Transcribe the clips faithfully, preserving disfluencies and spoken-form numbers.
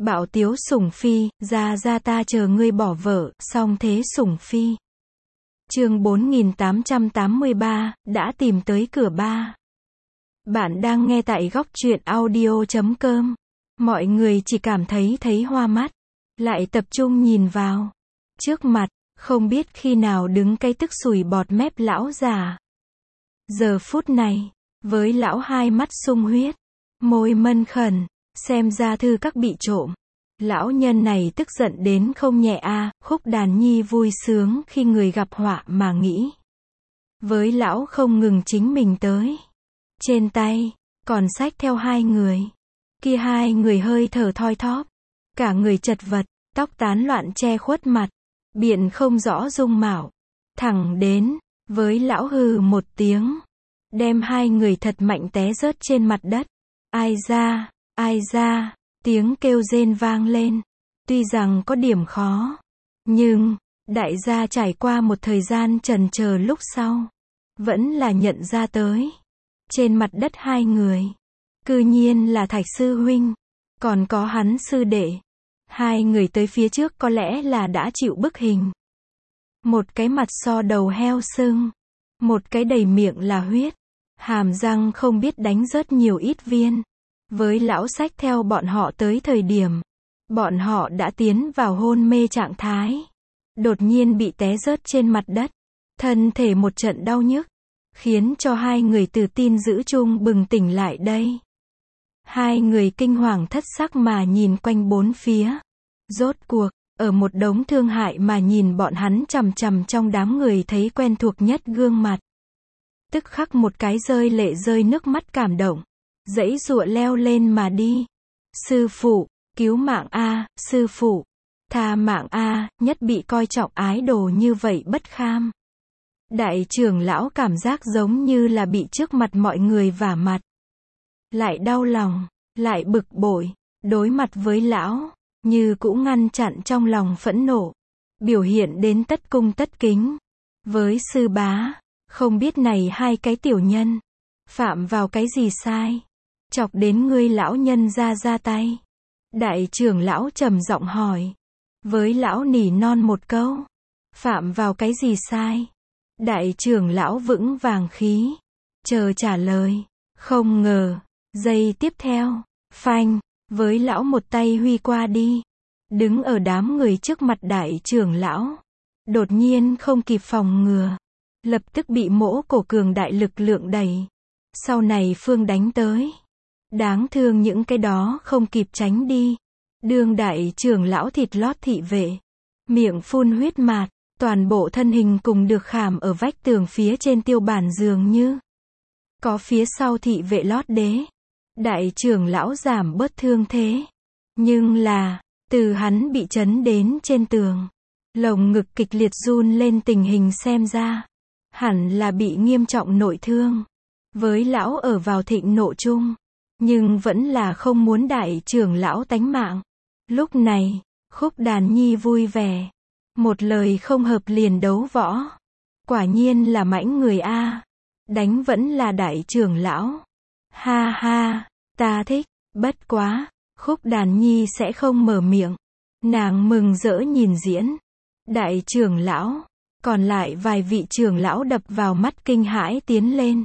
Bạo tiếu sủng phi, ra ra ta chờ ngươi bỏ vợ, song thế sủng phi. Chương bốn nghìn tám trăm tám mươi ba, đã tìm tới cửa ba. Bạn đang nghe tại góc truyện audio chấm com. Mọi người chỉ cảm thấy thấy hoa mắt, lại tập trung nhìn vào. Trước mặt, không biết khi nào đứng cái tức sùi bọt mép lão già. Giờ phút này, với lão hai mắt sung huyết, môi mân khẩn, xem ra thư các bị trộm. Lão nhân này tức giận đến không nhẹ a. À, Khúc Đàn Nhi vui sướng khi người gặp họa mà nghĩ. Với lão không ngừng chính mình tới. Trên tay, còn xách theo hai người. Kia hai người hơi thở thoi thóp. Cả người chật vật, tóc tán loạn che khuất mặt. Biện không rõ dung mạo. Thẳng đến, với lão hừ một tiếng. Đem hai người thật mạnh té rớt trên mặt đất. Ai ra, ai ra, tiếng kêu rên vang lên. Tuy rằng có điểm khó, nhưng, đại gia trải qua một thời gian chần chờ lúc sau, vẫn là nhận ra tới. Trên mặt đất hai người, cư nhiên là Thạch sư huynh, còn có hắn sư đệ. Hai người tới phía trước có lẽ là đã chịu bức hình. Một cái mặt so đầu heo sưng, một cái đầy miệng là huyết, hàm răng không biết đánh rớt nhiều ít viên. Với lão sách theo bọn họ tới thời điểm, bọn họ đã tiến vào hôn mê trạng thái. Đột nhiên bị té rớt trên mặt đất, thân thể một trận đau nhức, khiến cho hai người từ tin dữ chung bừng tỉnh lại đây. Hai người kinh hoàng thất sắc mà nhìn quanh bốn phía. Rốt cuộc, ở một đống thương hại mà nhìn bọn hắn chằm chằm trong đám người thấy quen thuộc nhất gương mặt. Tức khắc một cái rơi lệ rơi nước mắt cảm động. Dãy dụa leo lên mà đi. Sư phụ, cứu mạng a, sư phụ, tha mạng a, nhất bị coi trọng ái đồ như vậy bất kham. Đại trưởng lão cảm giác giống như là bị trước mặt mọi người vả mặt. Lại đau lòng, lại bực bội, đối mặt với lão, như cũng ngăn chặn trong lòng phẫn nộ. Biểu hiện đến tất cung tất kính. Với sư bá, không biết này hai cái tiểu nhân, phạm vào cái gì sai? Chọc đến ngươi lão nhân ra ra tay. Đại trưởng lão trầm giọng hỏi. Với lão nỉ non một câu. Phạm vào cái gì sai? Đại trưởng lão vững vàng khí. Chờ trả lời. Không ngờ. Giây tiếp theo. Phanh. Với lão một tay huy qua đi. Đứng ở đám người trước mặt đại trưởng lão. Đột nhiên không kịp phòng ngừa. Lập tức bị mỗ cổ cường đại lực lượng đẩy. Sau này phương đánh tới. Đáng thương những cái đó không kịp tránh đi. Đương đại trưởng lão thịt lót thị vệ. Miệng phun huyết mạt. Toàn bộ thân hình cùng được khảm ở vách tường phía trên tiêu bản dường như. Có phía sau thị vệ lót đế. Đại trưởng lão giảm bớt thương thế. Nhưng là, từ hắn bị chấn đến trên tường. Lồng ngực kịch liệt run lên tình hình xem ra. Hẳn là bị nghiêm trọng nội thương. Với lão ở vào thịnh nộ chung. Nhưng vẫn là không muốn đại trưởng lão tánh mạng. Lúc này, Khúc Đàn Nhi vui vẻ. Một lời không hợp liền đấu võ. Quả nhiên là mãnh người a. Đánh vẫn là đại trưởng lão. Ha ha, ta thích, bất quá. Khúc Đàn Nhi sẽ không mở miệng. Nàng mừng rỡ nhìn diễn. Đại trưởng lão, còn lại vài vị trưởng lão đập vào mắt kinh hãi tiến lên.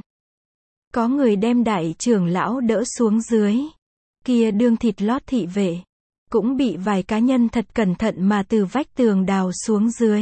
Có người đem đại trưởng lão đỡ xuống dưới. Kia đương thịt lót thị vệ. Cũng bị vài cá nhân thật cẩn thận mà từ vách tường đào xuống dưới.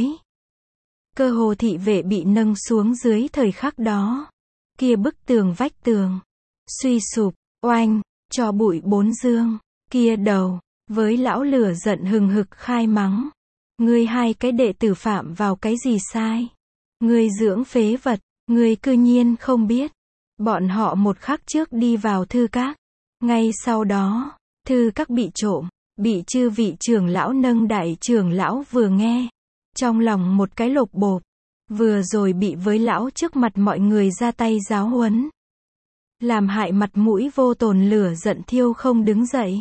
Cơ hồ thị vệ bị nâng xuống dưới thời khắc đó. Kia bức tường vách tường. Suy sụp, oanh, cho bụi bốn dương. Kia đầu, với lão lửa giận hừng hực khai mắng. Ngươi hai cái đệ tử phạm vào cái gì sai? Ngươi dưỡng phế vật, ngươi cư nhiên không biết. Bọn họ một khắc trước đi vào thư các. Ngay sau đó, thư các bị trộm, bị chư vị trưởng lão nâng đại trưởng lão vừa nghe. Trong lòng một cái lột bột. Vừa rồi bị với lão trước mặt mọi người ra tay giáo huấn. Làm hại mặt mũi vô tồn lửa giận thiêu không đứng dậy.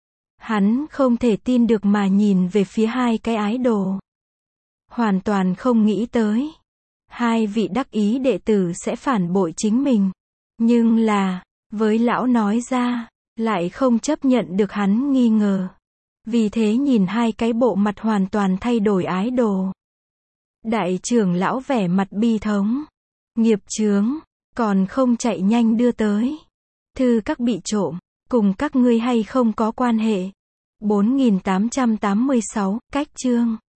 Hắn không thể tin được mà nhìn về phía hai cái ái đồ. Hoàn toàn không nghĩ tới. Hai vị đắc ý đệ tử sẽ phản bội chính mình. Nhưng là, với lão nói ra, lại không chấp nhận được hắn nghi ngờ. Vì thế nhìn hai cái bộ mặt hoàn toàn thay đổi ái đồ. Đại trưởng lão vẻ mặt bi thống. Nghiệp chướng, còn không chạy nhanh đưa tới. Thư các bị trộm, cùng các ngươi hay không có quan hệ. bốn nghìn tám trăm tám mươi sáu, cách chương.